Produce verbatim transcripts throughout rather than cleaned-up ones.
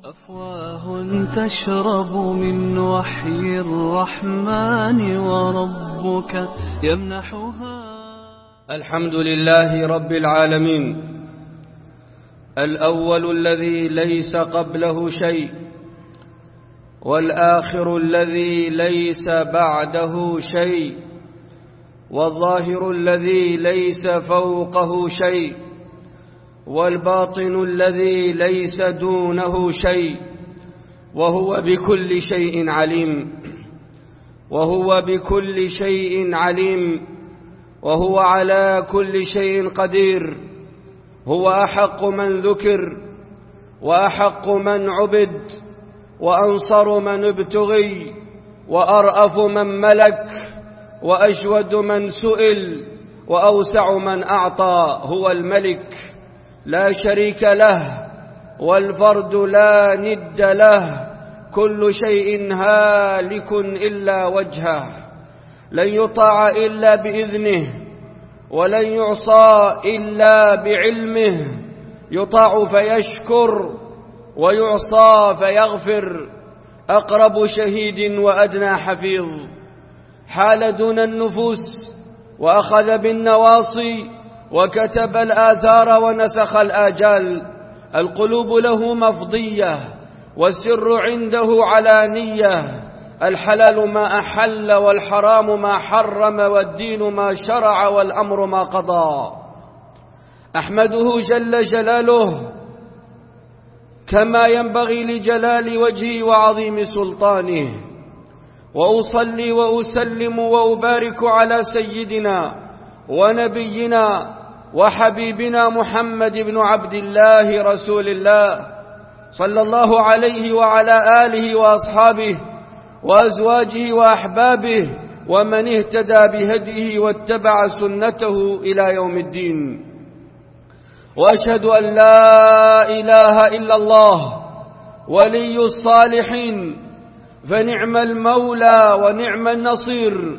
أفواه تشرب من وحي الرحمن وربك يمنحها. الحمد لله رب العالمين، الأول الذي ليس قبله شيء، والآخر الذي ليس بعده شيء، والظاهر الذي ليس فوقه شيء، والباطن الذي ليس دونه شيء، وهو بكل شيء عليم وهو بكل شيء عليم وهو على كل شيء قدير. هو أحق من ذكر، وأحق من عبد، وأنصر من ابتغي، وأرأف من ملك، وأجود من سئل، وأوسع من أعطى. هو الملك لا شريك له، والفرد لا ند له، كل شيء هالك إلا وجهه، لن يطاع إلا بإذنه، ولن يعصى إلا بعلمه، يطاع فيشكر، ويعصى فيغفر، أقرب شهيد وأدنى حفيظ. حال دون النفوس وأخذ بالنواصي، وكتب الآثار ونسخ الآجال. القلوب له مفضية، والسر عنده علانية. الحلال ما أحل، والحرام ما حرم، والدين ما شرع، والأمر ما قضى. أحمده جل جلاله كما ينبغي لجلال وجهه وعظيم سلطانه، وأصلي وأسلم وأبارك على سيدنا ونبينا وحبيبنا محمد بن عبد الله رسول الله، صلى الله عليه وعلى آله وأصحابه وأزواجه وأحبابه، ومن اهتدى بهديه واتبع سنته إلى يوم الدين. وأشهد أن لا إله إلا الله ولي الصالحين، فنعم المولى ونعم النصير.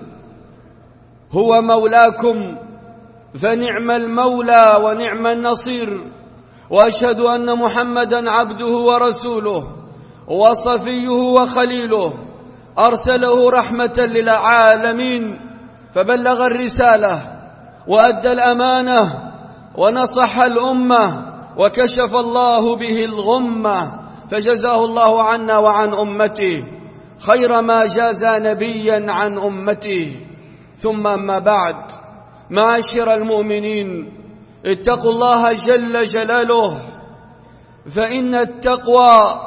هو مولاكم فنعم المولى ونعم النصير. وأشهد أن محمدا عبده ورسوله، وصفيه وخليله، أرسله رحمة للعالمين، فبلغ الرسالة وأدى الأمانة ونصح الأمة، وكشف الله به الغمة، فجزاه الله عنا وعن أمته خير ما جازى نبيا عن أمته. ثم أما بعد، معاشر المؤمنين، اتقوا الله جل جلاله، فإن التقوى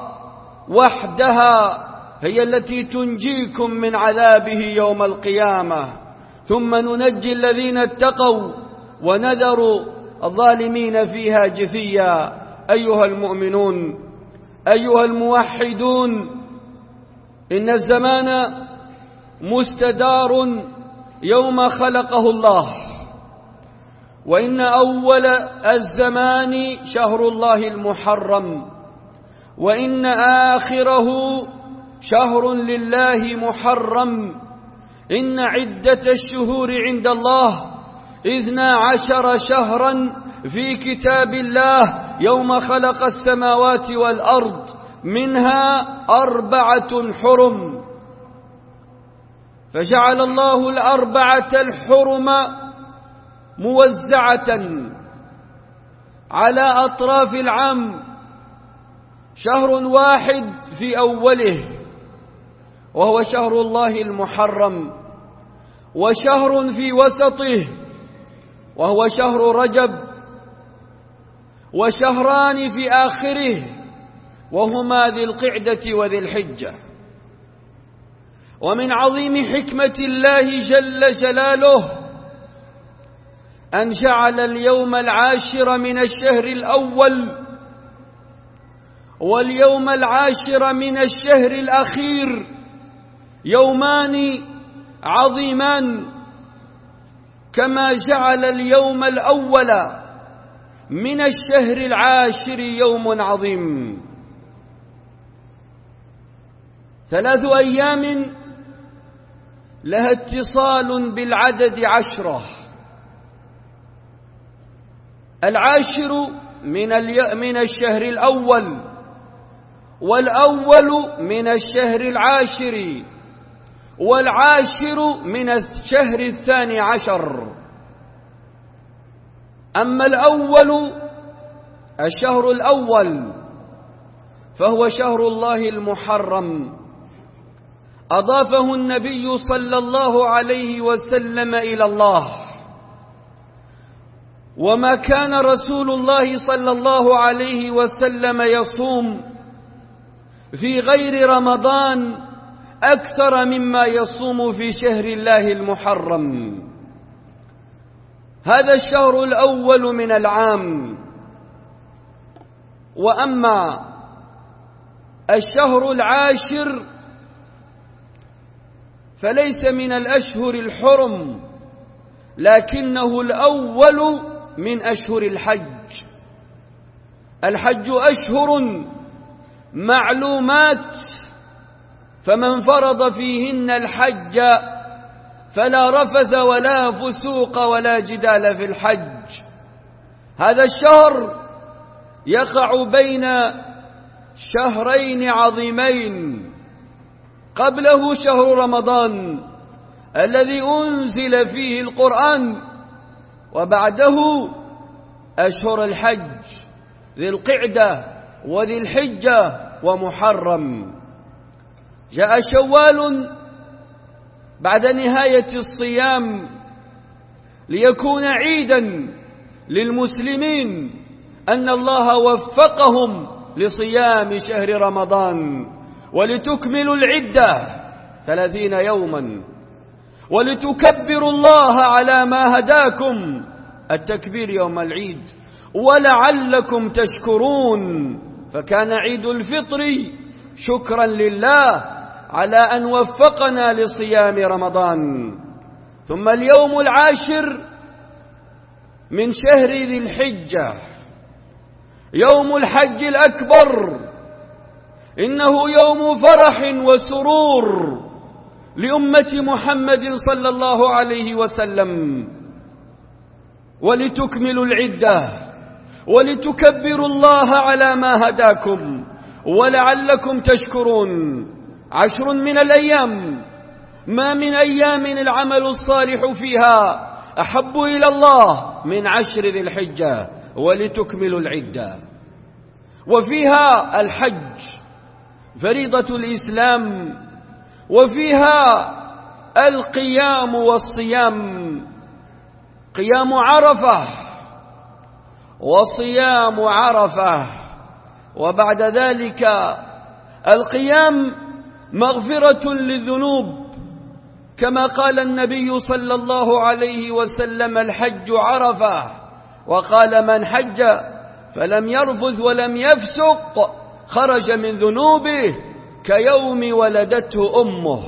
وحدها هي التي تنجيكم من عذابه يوم القيامة. ثم ننجي الذين اتقوا ونذر الظالمين فيها جثيا. أيها المؤمنون، أيها الموحدون، إن الزمان مستدار يوم خلقه الله، وإن أول الزمان شهر الله المحرم، وإن آخره شهر لله محرم. إن عدة الشهور عند الله إثنا عشر شهرا في كتاب الله يوم خلق السماوات والأرض، منها أربعة حرم. فجعل الله الأربعة الحرم موزعة على أطراف العام، شهر واحد في أوله وهو شهر الله المحرم، وشهر في وسطه وهو شهر رجب، وشهران في آخره وهما ذي القعدة وذي الحجة. ومن عظيم حكمة الله جل جلاله أن جعل اليوم العاشر من الشهر الأول واليوم العاشر من الشهر الأخير يومان عظيمان، كما جعل اليوم الأول من الشهر العاشر يوم عظيم. ثلاث أيام لها اتصال بالعدد عشرة. العاشر من من الشهر الأول، والأول من الشهر العاشر، والعاشر من الشهر الثاني عشر. أما الأول الشهر الأول فهو شهر الله المحرم، أضافه النبي صلى الله عليه وسلم إلى الله، وما كان رسول الله صلى الله عليه وسلم يصوم في غير رمضان أكثر مما يصوم في شهر الله المحرم. هذا الشهر الأول من العام. وأما الشهر العاشر فليس من الأشهر الحرم، لكنه الأول من أشهر الحج. الحج أشهر معلومات، فمن فرض فيهن الحج فلا رفث ولا فسوق ولا جدال في الحج. هذا الشهر يقع بين شهرين عظيمين، قبله شهر رمضان الذي أنزل فيه القرآن، وبعده أشهر الحج ذي القعدة وذي الحجة ومحرم. جاء شوال بعد نهاية الصيام ليكون عيدا للمسلمين أن الله وفقهم لصيام شهر رمضان، ولتكملوا العدة ثلاثين يوما، ولتكبروا الله على ما هداكم، التكبير يوم العيد، ولعلكم تشكرون. فكان عيد الفطر شكرا لله على أن وفقنا لصيام رمضان. ثم اليوم العاشر من شهر ذي الحجة يوم الحج الأكبر، إنه يوم فرح وسرور لأمة محمد صلى الله عليه وسلم، ولتكملوا العدة ولتكبروا الله على ما هداكم ولعلكم تشكرون. عشر من الأيام ما من أيام العمل الصالح فيها أحب إلى الله من عشر ذي الحجة، ولتكملوا العدة. وفيها الحج فريضة الإسلام، وفيها القيام والصيام، قيام عرفة وصيام عرفة، وبعد ذلك القيام مغفرة للذنوب، كما قال النبي صلى الله عليه وسلم: الحج عرفة، وقال: من حج فلم يرفث ولم يفسق خرج من ذنوبه كيوم ولدته أمه.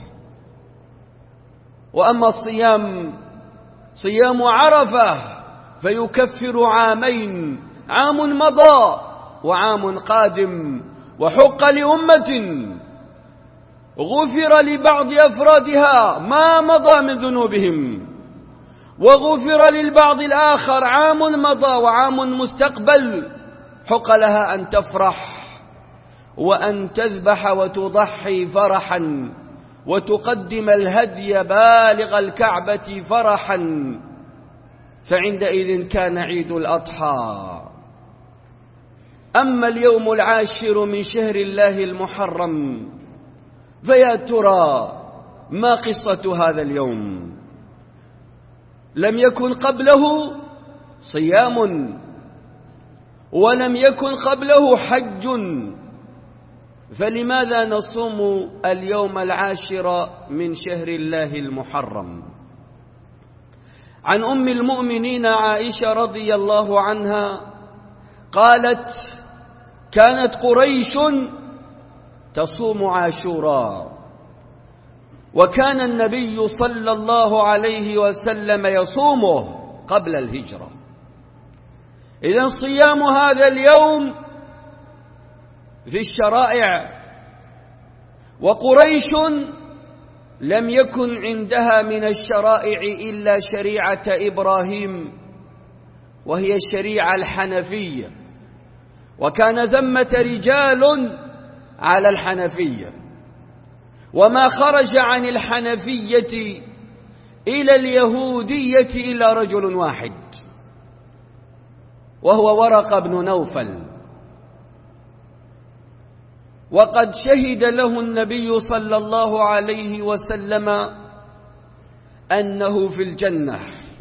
وأما الصيام صيام عرفة فيكفر عامين، عام مضى وعام قادم. وحق لأمة غفر لبعض أفرادها ما مضى من ذنوبهم، وغفر للبعض الآخر عام مضى وعام مستقبل. حق لها أن تفرح وأن تذبح وتضحي فرحا، وتقدم الهدي بالغ الكعبة فرحا، فعندئذ كان عيد الأضحى. أما اليوم العاشر من شهر الله المحرم فيا ترى ما قصة هذا اليوم؟ لم يكن قبله صيام، ولم يكن قبله حج، فلماذا نصوم اليوم العاشر من شهر الله المحرم؟ عن أم المؤمنين عائشة رضي الله عنها قالت: كانت قريش تصوم عاشوراء، وكان النبي صلى الله عليه وسلم يصومه قبل الهجرة. إذن صيام هذا اليوم في الشرائع، وقريش لم يكن عندها من الشرائع إلا شريعة إبراهيم، وهي الشريعة الحنفية. وكان ثمة رجال على الحنفية، وما خرج عن الحنفية إلى اليهودية إلا رجل واحد، وهو ورقة بن نوفل، وقد شهد له النبي صلى الله عليه وسلم أنه في الجنة،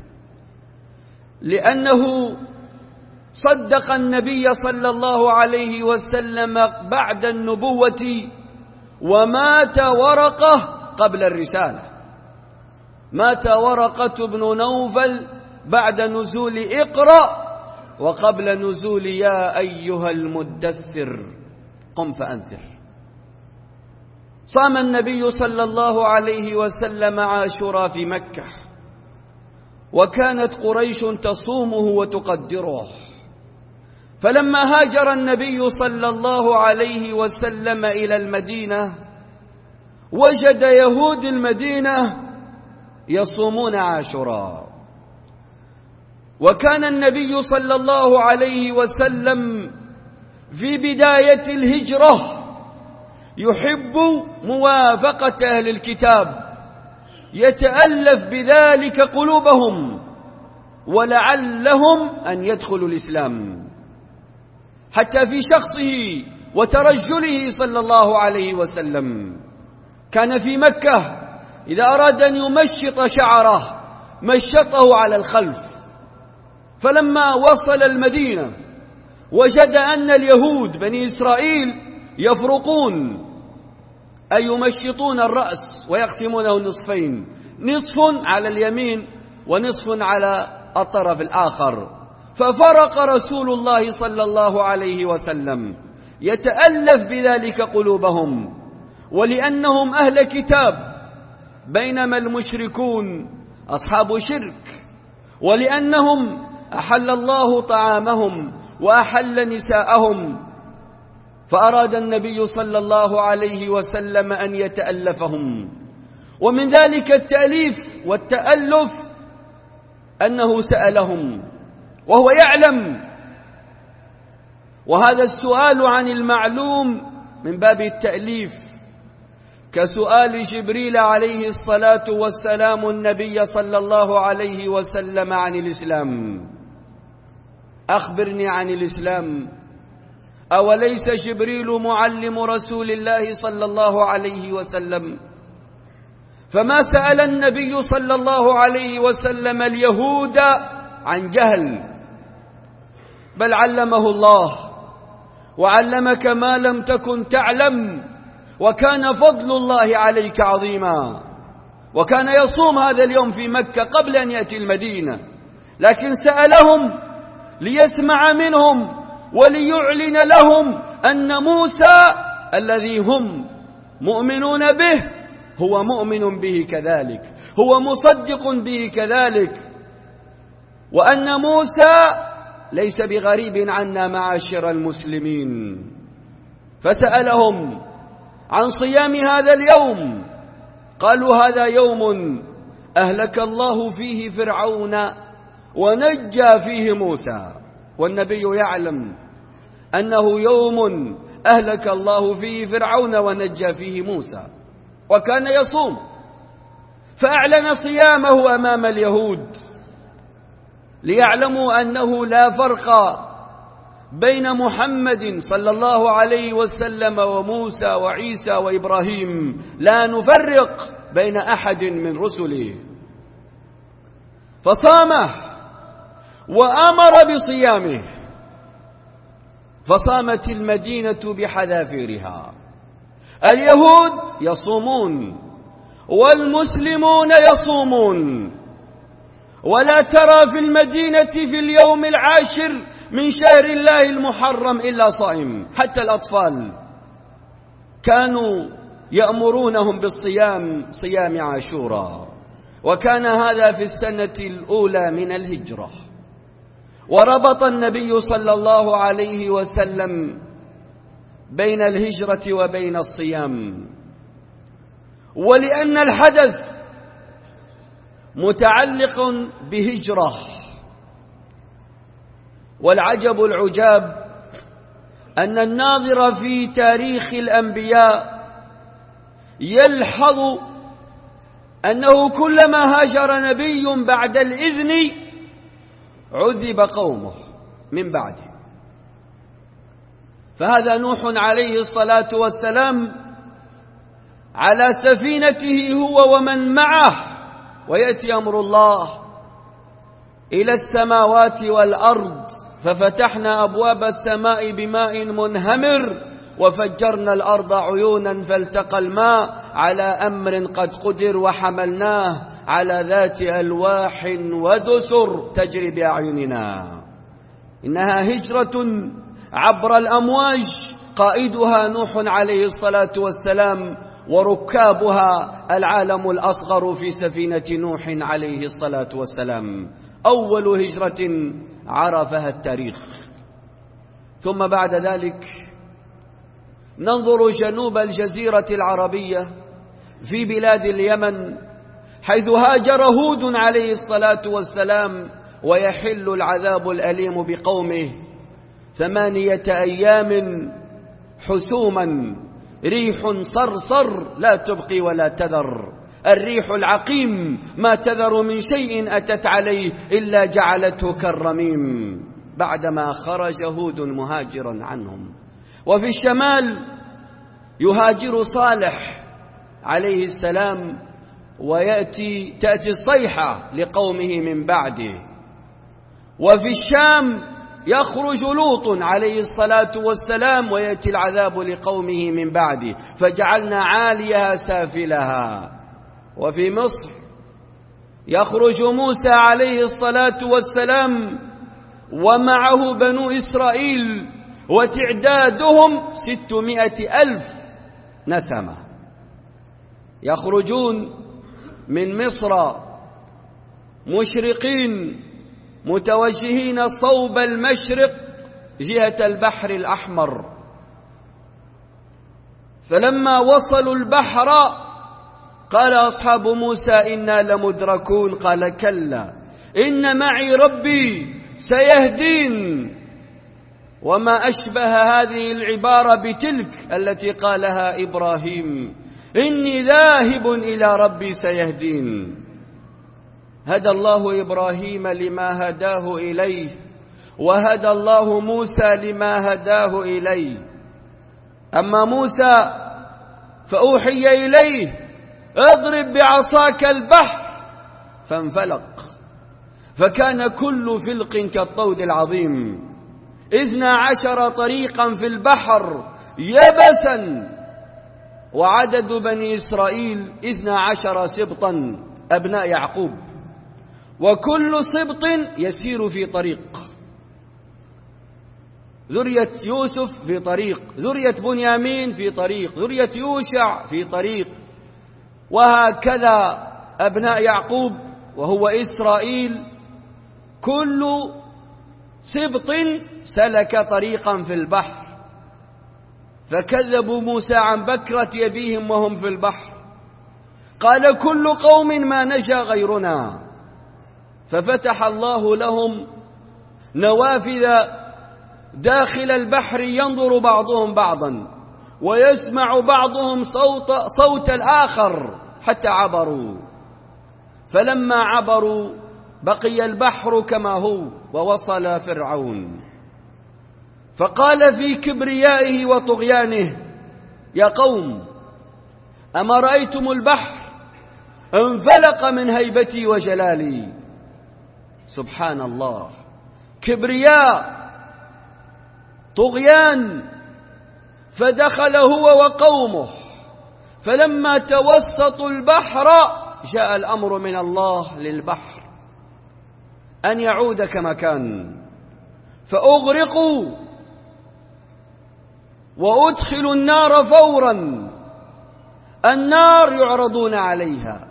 لأنه صدق النبي صلى الله عليه وسلم بعد النبوة، ومات ورقة قبل الرسالة. مات ورقة بن نوفل بعد نزول اقرأ وقبل نزول يا أيها المدثر قم فأنذر. صام النبي صلى الله عليه وسلم عاشوراء في مكة، وكانت قريش تصومه وتقدره. فلما هاجر النبي صلى الله عليه وسلم إلى المدينة وجد يهود المدينة يصومون عاشوراء، وكان النبي صلى الله عليه وسلم في بداية الهجرة يحب موافقة أهل الكتاب، يتألف بذلك قلوبهم ولعلهم أن يدخلوا الإسلام، حتى في شخصه وترجله صلى الله عليه وسلم. كان في مكة إذا أراد أن يمشط شعره مشطه على الخلف، فلما وصل المدينة وجد أن اليهود بني إسرائيل يفرقون، أي يمشطون الرأس ويقسمونه نصفين، نصف على اليمين ونصف على الطرف الآخر. ففرق رسول الله صلى الله عليه وسلم يتألف بذلك قلوبهم، ولأنهم أهل كتاب بينما المشركون أصحاب شرك، ولأنهم أحل الله طعامهم وأحل نساءهم، فأراد النبي صلى الله عليه وسلم أن يتألفهم. ومن ذلك التأليف والتألف أنه سألهم وهو يعلم، وهذا السؤال عن المعلوم من باب التأليف، كسؤال جبريل عليه الصلاة والسلام النبي صلى الله عليه وسلم عن الإسلام: أخبرني عن الإسلام. أوليس جبريل معلم رسول الله صلى الله عليه وسلم؟ فما سأل النبي صلى الله عليه وسلم اليهود عن جهل، بل علمه الله وعلمك ما لم تكن تعلم، وكان فضل الله عليك عظيما. وكان يصوم هذا اليوم في مكة قبل أن يأتي المدينة، لكن سألهم ليسمع منهم وليعلن لهم أن موسى الذي هم مؤمنون به هو مؤمن به كذلك، هو مصدق به كذلك، وأن موسى ليس بغريب عنا معاشر المسلمين. فسألهم عن صيام هذا اليوم، قالوا: هذا يوم أهلك الله فيه فرعون ونجى فيه موسى. والنبي يعلم أنه يوم أهلك الله فيه فرعون ونجى فيه موسى، وكان يصوم، فأعلن صيامه أمام اليهود ليعلموا أنه لا فرق بين محمد صلى الله عليه وسلم وموسى وعيسى وإبراهيم، لا نفرق بين أحد من رسله. فصامه وأمر بصيامه، فصامت المدينة بحذافيرها. اليهود يصومون والمسلمون يصومون، ولا ترى في المدينة في اليوم العاشر من شهر الله المحرم إلا صائم، حتى الأطفال كانوا يأمرونهم بالصيام، صيام عاشوراء. وكان هذا في السنة الأولى من الهجرة. وربط النبي صلى الله عليه وسلم بين الهجرة وبين الصيام، ولأن الحدث متعلق بهجرة. والعجب العجاب أن الناظر في تاريخ الأنبياء يلحظ أنه كلما هاجر نبي بعد الإذن عذب قومه من بعده. فهذا نوح عليه الصلاة والسلام على سفينته هو ومن معه، ويأتي أمر الله إلى السماوات والأرض ففتحنا أبواب السماء بماء منهمر وفجرنا الأرض عيونا فالتقى الماء على أمر قد قدر وحملناه على ذات ألواح ودسر تجري بأعيننا. إنها هجرة عبر الأمواج قائدها نوح عليه الصلاة والسلام، وركابها العالم الأصغر في سفينة نوح عليه الصلاة والسلام. أول هجرة عرفها التاريخ. ثم بعد ذلك ننظر جنوب الجزيرة العربية في بلاد اليمن، حيث هاجر هود عليه الصلاة والسلام ويحل العذاب الأليم بقومه ثمانية أيام حسوما، ريح صرصر لا تبقي ولا تذر، الريح العقيم ما تذر من شيء أتت عليه إلا جعلته كالرميم، بعدما خرج هود مهاجرا عنهم. وفي الشمال يهاجر صالح عليه السلام ويأتي تأتي الصيحة لقومه من بعده. وفي الشام يخرج لوط عليه الصلاة والسلام ويأتي العذاب لقومه من بعده، فجعلنا عاليها سافلها. وفي مصر يخرج موسى عليه الصلاة والسلام ومعه بنو إسرائيل وتعدادهم ستمائة ألف نسمة، يخرجون من مصر مشرقين متوجهين صوب المشرق جهة البحر الأحمر. فلما وصلوا البحر قال أصحاب موسى إنا لمدركون، قال كلا إن معي ربي سيهدين. وما أشبه هذه العبارة بتلك التي قالها إبراهيم إني ذاهب إلى ربي سيهدين. هدى الله إبراهيم لما هداه إليه، وهدى الله موسى لما هداه إليه. أما موسى فأوحي إليه اضرب بعصاك البحر فانفلق، فكان كل فلق كالطود العظيم، اثنا عشر طريقا في البحر يبسا، وعدد بني إسرائيل اثنا عشر سبطا أبناء يعقوب، وكل سبط يسير في طريق. ذرية يوسف في طريق، ذرية بنيامين في طريق، ذرية يوشع في طريق، وهكذا أبناء يعقوب وهو إسرائيل كل سبط سلك طريقا في البحر. فكذبوا موسى عن بكرة يديهم وهم في البحر، قال كل قوم ما نجا غيرنا، ففتح الله لهم نوافذ داخل البحر ينظر بعضهم بعضا ويسمع بعضهم صوت, صوت الآخر حتى عبروا. فلما عبروا بقي البحر كما هو ووصل فرعون، فقال في كبريائه وطغيانه يا قوم أما رأيتم البحر انفلق من هيبتي وجلالي. سبحان الله، كبرياء طغيان. فدخل هو وقومه، فلما توسطوا البحر جاء الأمر من الله للبحر أن يعود كما كان، فأغرقوا وأدخلوا النار فورا. النار يعرضون عليها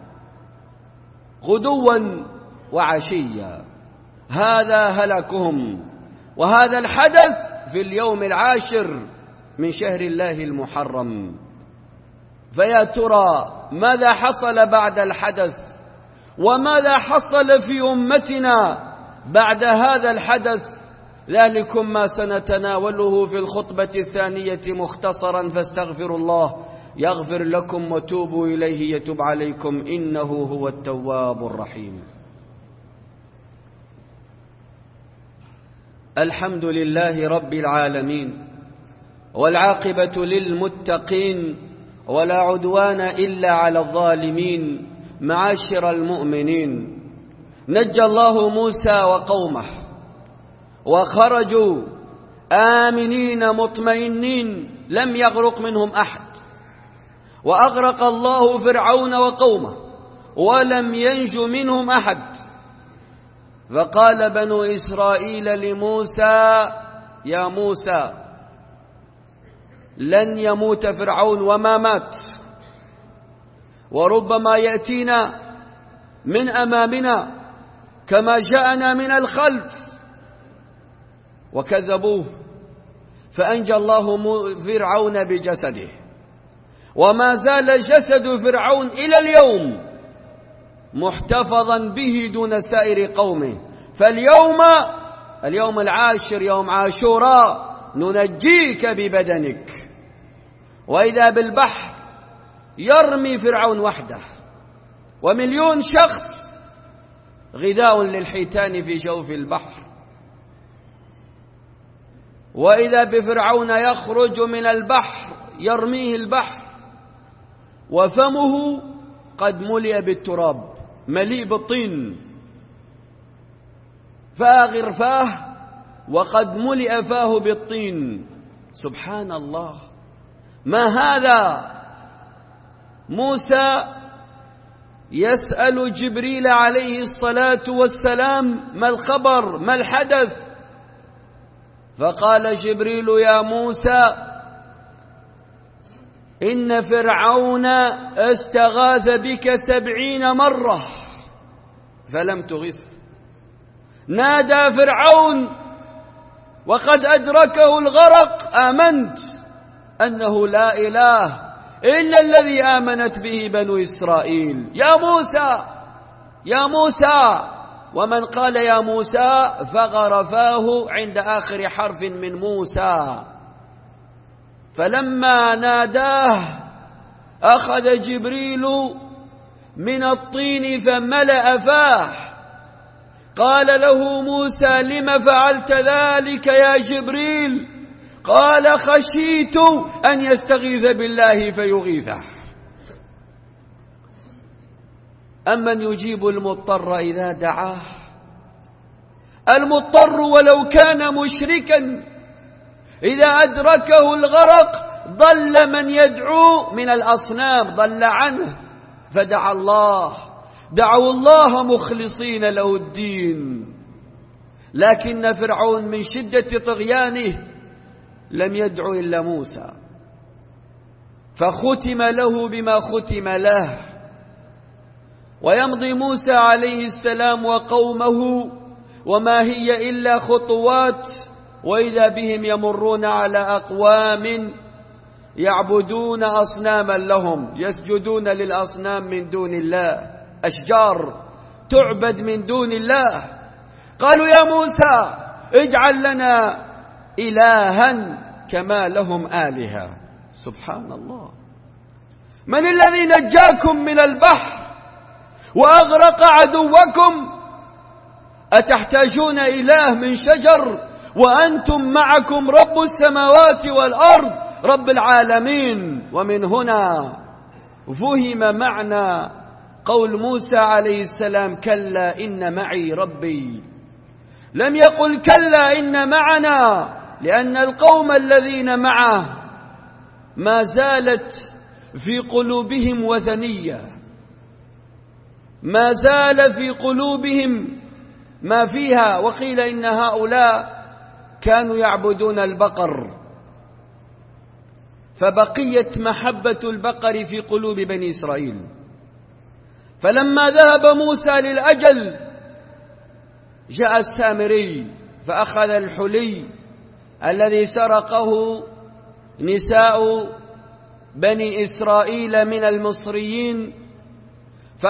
غدوا وعشيا، هذا هلاكهم. وهذا الحدث في اليوم العاشر من شهر الله المحرم. فيا ترى ماذا حصل بعد الحدث، وماذا حصل في أمتنا بعد هذا الحدث؟ ذلكم ما سنتناوله في الخطبة الثانية مختصرا، فاستغفروا الله يغفر لكم وتوبوا إليه يتوب عليكم إنه هو التواب الرحيم. الحمد لله رب العالمين، والعاقبة للمتقين، ولا عدوان إلا على الظالمين. معاشر المؤمنين، نجى الله موسى وقومه وخرجوا آمنين مطمئنين، لم يغرق منهم أحد، وأغرق الله فرعون وقومه ولم ينج منهم أحد. فقال بنو إسرائيل لموسى: يا موسى، لن يموت فرعون وما مات، وربما يأتينا من أمامنا كما جاءنا من الخلف. وكذبوه فأنجى الله فرعون بجسده، وما زال جسد فرعون إلى اليوم محتفظا به دون سائر قومه. فاليوم اليوم العاشر يوم عاشوراء ننجيك ببدنك. وإذا بالبحر يرمي فرعون وحده ومليون شخص غذاء للحيتان في جوف البحر. وإذا بفرعون يخرج من البحر يرميه البحر وفمه قد ملئ بالتراب مليء بالطين، فاغر فاه وقد ملئ فاه بالطين. سبحان الله، ما هذا؟ موسى يسأل جبريل عليه الصلاة والسلام: ما الخبر؟ ما الحدث؟ فقال جبريل: يا موسى، إن فرعون استغاث بك سبعين مرة فلم تغث. نادى فرعون وقد أدركه الغرق: آمنت أنه لا إله إلا الذي آمنت به بنو إسرائيل. يا موسى، يا موسى. ومن قال يا موسى فغرفاه عند آخر حرف من موسى. فلما ناداه أخذ جبريل من الطين فملأ فاه. قال له موسى: لم فعلت ذلك يا جبريل؟ قال: خشيت أن يستغيث بالله فيغيثه. أمن يجيب المضطر إذا دعاه؟ المضطر ولو كان مشركا إذا أدركه الغرق ضل من يدعو من الأصنام، ضل عنه فدعا الله، دعوا الله مخلصين له الدين. لكن فرعون من شدة طغيانه لم يدعو إلا موسى، فختم له بما ختم له. ويمضي موسى عليه السلام وقومه وما هي إلا خطوات، وإذا بهم يمرون على أقوام يعبدون أصناما لهم، يسجدون للأصنام من دون الله، أشجار تعبد من دون الله. قالوا: يا موسى، اجعل لنا إلها كما لهم آلهة. سبحان الله، من الذي نجاكم من البحر وأغرق عدوكم؟ أتحتاجون إله من شجر وأنتم معكم رب السماوات والأرض، رب العالمين. ومن هنا فهم معنى قول موسى عليه السلام: كلا إن معي ربي. لم يقل كلا إن معنا، لأن القوم الذين معه ما زالت في قلوبهم وثنية، ما زال في قلوبهم ما فيها. وقيل إن هؤلاء كانوا يعبدون البقر، فبقيت محبة البقر في قلوب بني إسرائيل. فلما ذهب موسى للأجل جاء السامري فأخذ الحلي الذي سرقه نساء بني إسرائيل من المصريين،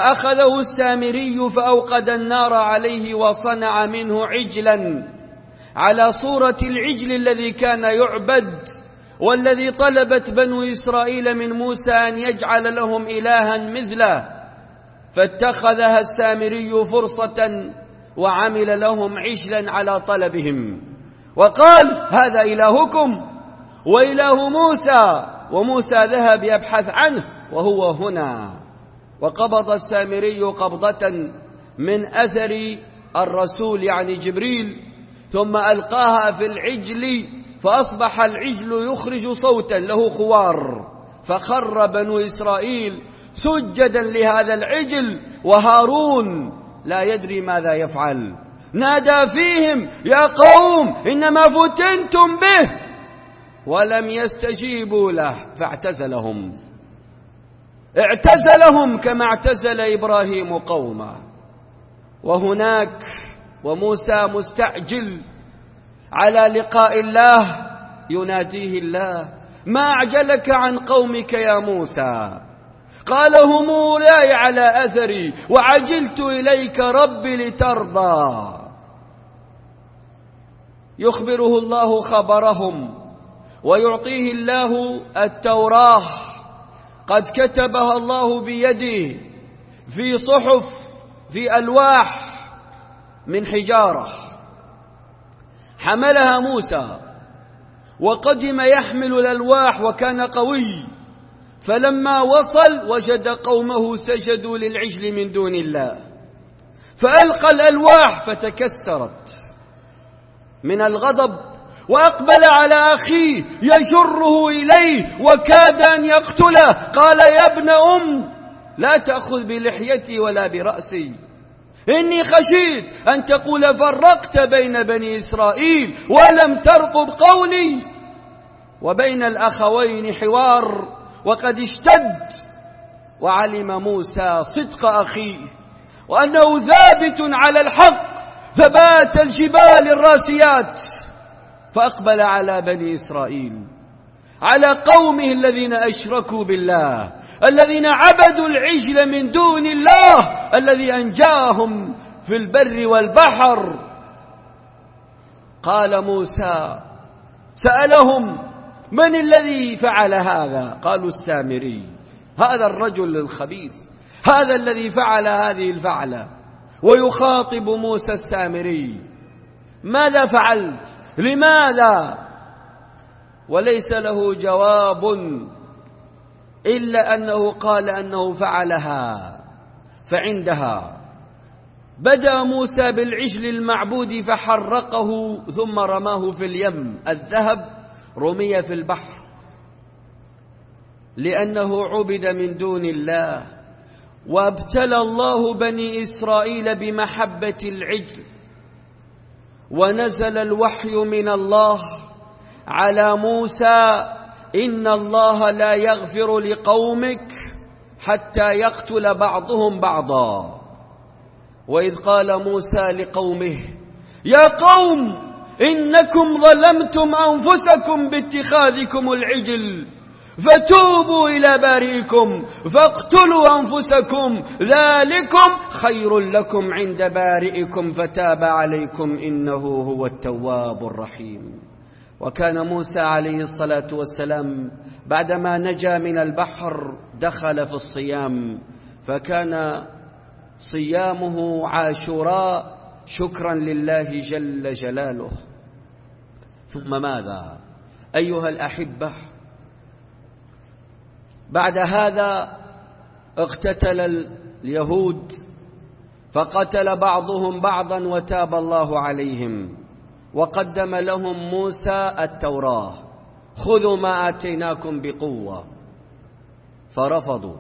فأخذه السامري فأوقد النار عليه وصنع منه عجلا على صورة العجل الذي كان يعبد والذي طلبت بنو إسرائيل من موسى أن يجعل لهم إلها مثله، فاتخذها السامري فرصة وعمل لهم عجلا على طلبهم وقال هذا إلهكم وإله موسى، وموسى ذهب يبحث عنه وهو هنا. وقبض السامري قبضة من أثر الرسول يعني جبريل، ثم ألقاها في العجل فأصبح العجل يخرج صوتا له خوار، فخر بنو إسرائيل سجدا لهذا العجل، وهارون لا يدري ماذا يفعل، نادى فيهم يا قوم إنما فتنتم به، ولم يستجيبوا له فاعتزلهم اعتزلهم كما اعتزل إبراهيم قومه. وهناك وموسى مستعجل على لقاء الله يناديه الله ما أعجلك عن قومك يا موسى؟ قال هم أولاي على أثري وعجلت إليك ربي لترضى. يخبره الله خبرهم ويعطيه الله التوراة قد كتبها الله بيده في صحف في ألواح من حجارة، حملها موسى وقدم يحمل الألواح وكان قوي، فلما وصل وجد قومه سجدوا للعجل من دون الله، فألقى الألواح فتكسرت من الغضب وأقبل على أخيه يجره إليه وكاد أن يقتله، قال يا ابن أم لا تأخذ بلحيتي ولا برأسي، إني خشيت أن تقول فرقت بين بني إسرائيل ولم ترقب قولي. وبين الأخوين حوار وقد اشتد، وعلم موسى صدق أخيه وأنه ثابت على الحق، ثبات الجبال الراسيات، فأقبل على بني إسرائيل على قومه الذين أشركوا بالله، الذين عبدوا العجل من دون الله الذي أنجاهم في البر والبحر. قال موسى سألهم من الذي فعل هذا؟ قالوا السامري، هذا الرجل الخبيث، هذا الذي فعل هذه الفعلة. ويخاطب موسى السامري ماذا فعلت؟ لماذا؟ وليس له جواب إلا أنه قال أنه فعلها. فعندها بدأ موسى بالعجل المعبود فحرقه ثم رماه في اليم. الذهب رمي في البحر لأنه عبد من دون الله. وابتلى الله بني إسرائيل بمحبة العجل، ونزل الوحي من الله على موسى إن الله لا يغفر لقومك حتى يقتل بعضهم بعضا. وإذ قال موسى لقومه يا قوم إنكم ظلمتم أنفسكم باتخاذكم العجل فتوبوا إلى بارئكم فاقتلوا أنفسكم ذلكم خير لكم عند بارئكم فتاب عليكم إنه هو التواب الرحيم. وكان موسى عليه الصلاة والسلام بعدما نجا من البحر دخل في الصيام، فكان صيامه عاشوراء شكرا لله جل جلاله. ثم ماذا أيها الأحبة؟ بعد هذا اقتتل اليهود فقتل بعضهم بعضا وتاب الله عليهم، وقدم لهم موسى التوراة خذوا ما آتيناكم بقوة، فرفضوا،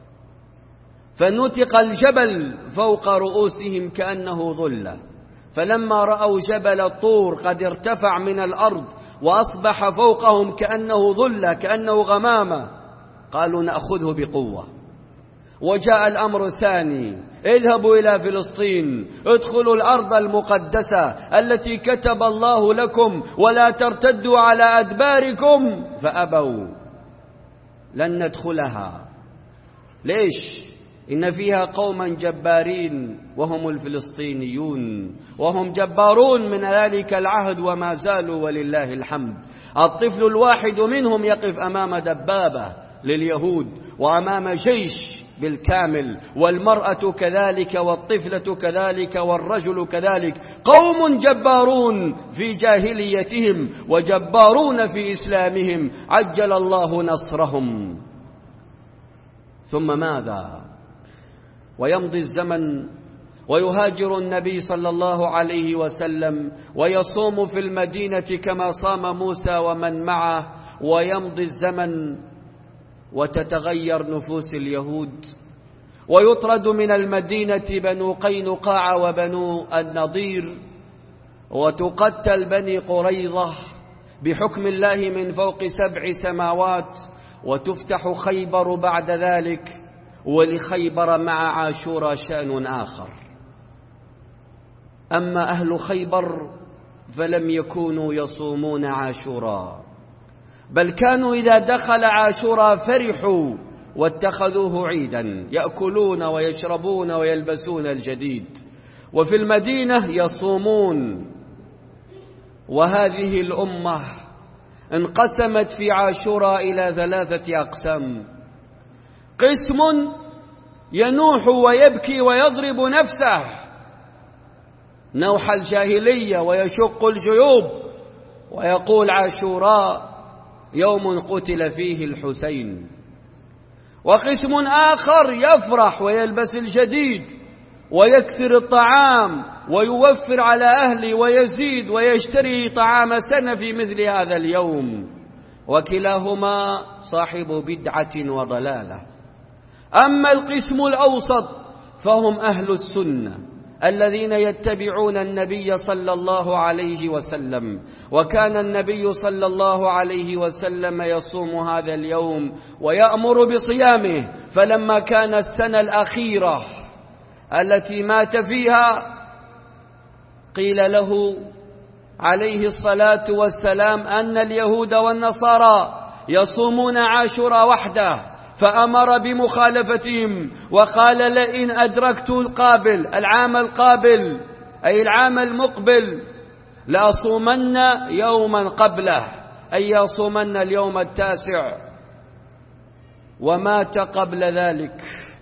فنتق الجبل فوق رؤوسهم كأنه ظلة، فلما رأوا جبل الطور قد ارتفع من الأرض وأصبح فوقهم كأنه ظلة كأنه غمامة قالوا نأخذه بقوة. وجاء الأمر الثاني اذهبوا إلى فلسطين ادخلوا الأرض المقدسة التي كتب الله لكم ولا ترتدوا على أدباركم، فأبوا لن ندخلها. ليش؟ إن فيها قوما جبارين وهم الفلسطينيون، وهم جبارون من ذلك العهد وما زالوا ولله الحمد. الطفل الواحد منهم يقف أمام دبابة لليهود وأمام جيش بالكامل، والمرأة كذلك والطفلة كذلك والرجل كذلك. قوم جبارون في جاهليتهم وجبارون في إسلامهم، عجل الله نصرهم. ثم ماذا؟ ويمضي الزمن ويهاجر النبي صلى الله عليه وسلم ويصوم في المدينة كما صام موسى ومن معه، ويمضي الزمن وتتغير نفوس اليهود، ويطرد من المدينة بنو قينقاع وبنو النضير، وتقتل بني قريظة بحكم الله من فوق سبع سماوات، وتفتح خيبر بعد ذلك. ولخيبر مع عاشوراء شأن آخر. أما أهل خيبر فلم يكونوا يصومون عاشوراء، بل كانوا إذا دخل عاشوراء فرحوا واتخذوه عيدا، يأكلون ويشربون ويلبسون الجديد، وفي المدينة يصومون. وهذه الأمة انقسمت في عاشوراء إلى ثلاثة أقسام: قسم ينوح ويبكي ويضرب نفسه نوح الجاهلية ويشق الجيوب ويقول عاشوراء يوم قتل فيه الحسين. وقسم آخر يفرح ويلبس الجديد ويكثر الطعام ويوفر على أهله ويزيد ويشتري طعام سنة في مثل هذا اليوم، وكلاهما صاحب بدعة وضلالة. أما القسم الأوسط فهم أهل السنة الذين يتبعون النبي صلى الله عليه وسلم، وكان النبي صلى الله عليه وسلم يصوم هذا اليوم ويأمر بصيامه. فلما كان السنة الأخيرة التي مات فيها قيل له عليه الصلاة والسلام أن اليهود والنصارى يصومون عاشوراء وحده، فأمر بمخالفتهم وقال: لئن أدركت القابل العام القابل أي العام المقبل لأصومن يوما قبله، أي يصومن اليوم التاسع. ومات قبل ذلك.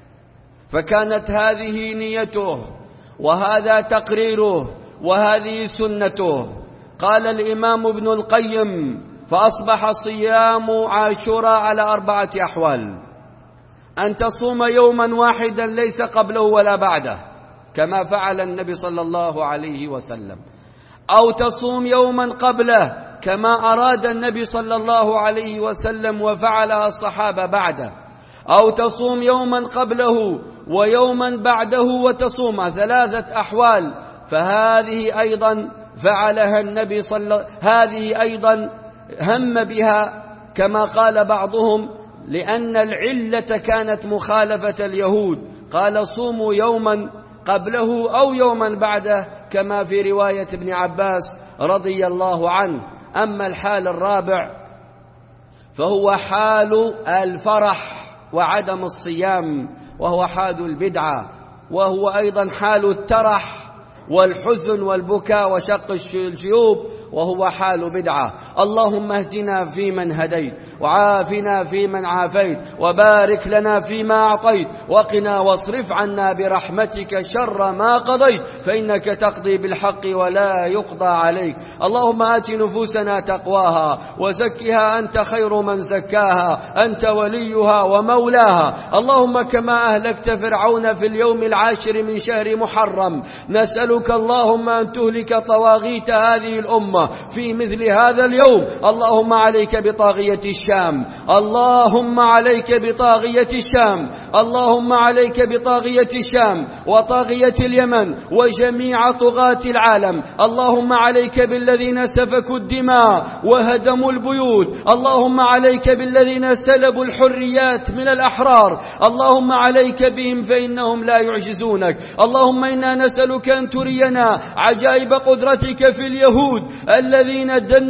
فكانت هذه نيته وهذا تقريره وهذه سنته. قال الإمام ابن القيم: فأصبح صيام عاشوراء على أربعة أحوال: أن تصوم يوما واحدا ليس قبله ولا بعده كما فعل النبي صلى الله عليه وسلم، أو تصوم يوما قبله كما أراد النبي صلى الله عليه وسلم وفعلها الصحابة بعده، أو تصوم يوما قبله ويوما بعده وتصوم. ثلاثة أحوال. فهذه أيضا فعلها النبي صلى هذه أيضا هم بها كما قال بعضهم، لأن العلة كانت مخالفة اليهود، قال صوموا يوما قبله أو يوما بعده كما في رواية ابن عباس رضي الله عنه. أما الحال الرابع فهو حال الفرح وعدم الصيام، وهو حال البدعة، وهو أيضا حال الترح والحزن والبكاء وشق الجيوب، وهو حال بدعة. اللهم اهدنا فيمن هديت، وعافنا فيمن عافيت، وبارك لنا فيما أعطيت، وقنا واصرف عنا برحمتك شر ما قضيت، فإنك تقضي بالحق ولا يقضى عليك. اللهم آت نفوسنا تقواها وزكها أنت خير من زكاها، أنت وليها ومولاها. اللهم كما أهلكت فرعون في اليوم العاشر من شهر محرم، نسألك اللهم أن تهلك طواغيت هذه الأمة في مثل هذا اليوم. اللهم عليك بطاغية الشام، اللهم عليك بطاغية الشام، اللهم عليك بطاغية الشام وطاغية اليمن وجميع طغاة العالم. اللهم عليك بالذين سفكوا الدماء وهدموا البيوت. اللهم عليك بالذين سلبوا الحريات من الأحرار. اللهم عليك بهم فإنهم لا يعجزونك. اللهم إنا نسألك أن ترينا عجائب قدرتك في اليهود الذين دنسوا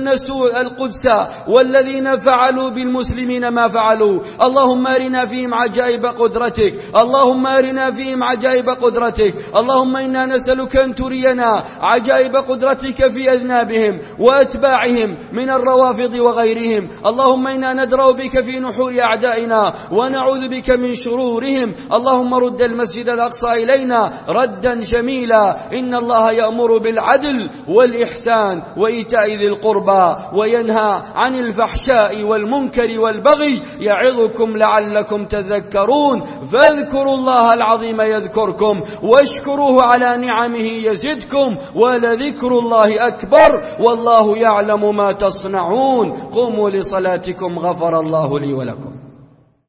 القدس والذين فعلوا بالمسلمين ما فعلوا. اللهم أرنا فيهم عجائب قدرتك، اللهم أرنا فيهم عجائب قدرتك. اللهم إنا نسألك أن ترينا عجائب قدرتك في أذنابهم وأتباعهم من الروافض وغيرهم. اللهم إنا ندرأ بك في نحور أعدائنا ونعوذ بك من شرورهم. اللهم رد المسجد الأقصى إلينا ردا جميلا. إن الله يأمر بالعدل والإحسان وإيتاء ذي القربى وينهى عن الفحشاء والمنكر والبغي يعظكم لعلكم تذكرون. فاذكروا الله العظيم يذكركم واشكروه على نعمه يزدكم ولذكر الله أكبر والله يعلم ما تصنعون. قوموا لصلاتكم غفر الله لي ولكم.